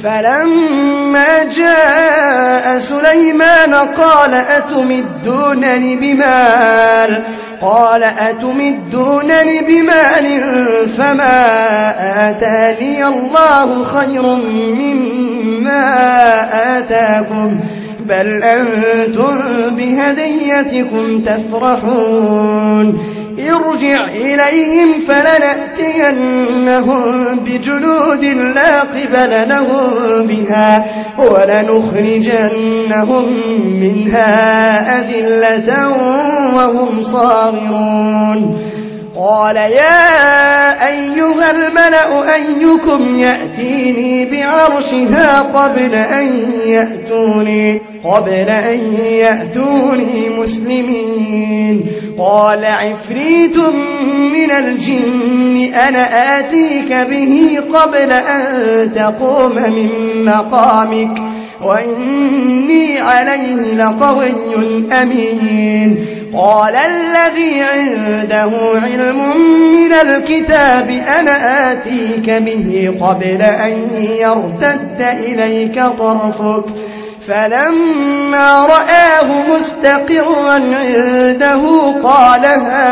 فلما جاء سليمان قال أتمدونني بمال فما آتاني الله خير مما آتاكم بل أنتم بهديتكم تفرحون ارجع إليهم فلنأتينهم بجنود لا قبل لهم بها ولنخرجنهم منها أذلة وهم صاغرون قال يا أيها الملأ أيكم يأتيني بعرشها قبل أن يأتوني مسلمين قال عفريت من الجن أنا آتيك به قبل أن تقوم من مقامك وإني عليه لقوي أمين قال الذي عنده علم من الكتاب أنا آتيك به قبل أن يرتد إليك طرفك فلما رآه مستقرا عنده قال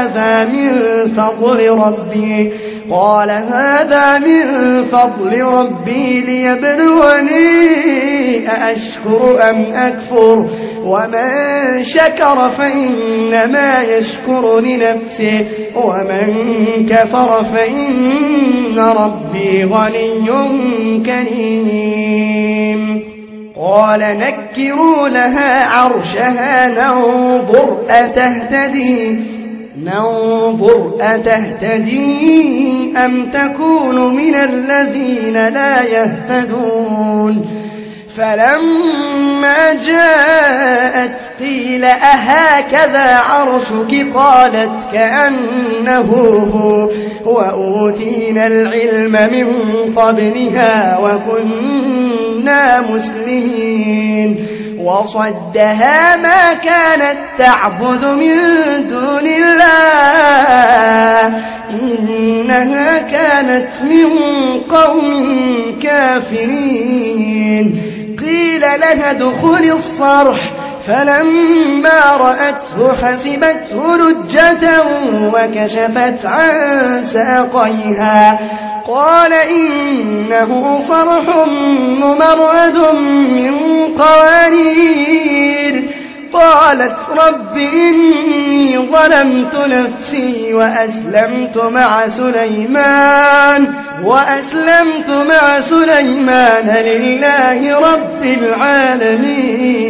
هذا من فضل ربي ليبلوني أأشكر أم أكفر ومن شكر فإنما يشكر لنفسه ومن كفر فإن ربي غني كريم قال نكروا لها عرشها ننظر أتهتدي أم تكون من الذين لا يهتدون فلما جاءت قيل أهكذا عرشك قالت كأنه هو وأوتينا العلم من قبلها وكنا مسلمين وصدها ما كانت تعبد من دون الله إنها كانت من قوم كافرين قيل لها ادخل الصرح فلما رأته حسبته لجة وكشفت عن ساقيها قال إنه صرح ممرد من قوارير قالت رب إني ظلمت نفسي وأسلمت مع سليمان لله رب العالمين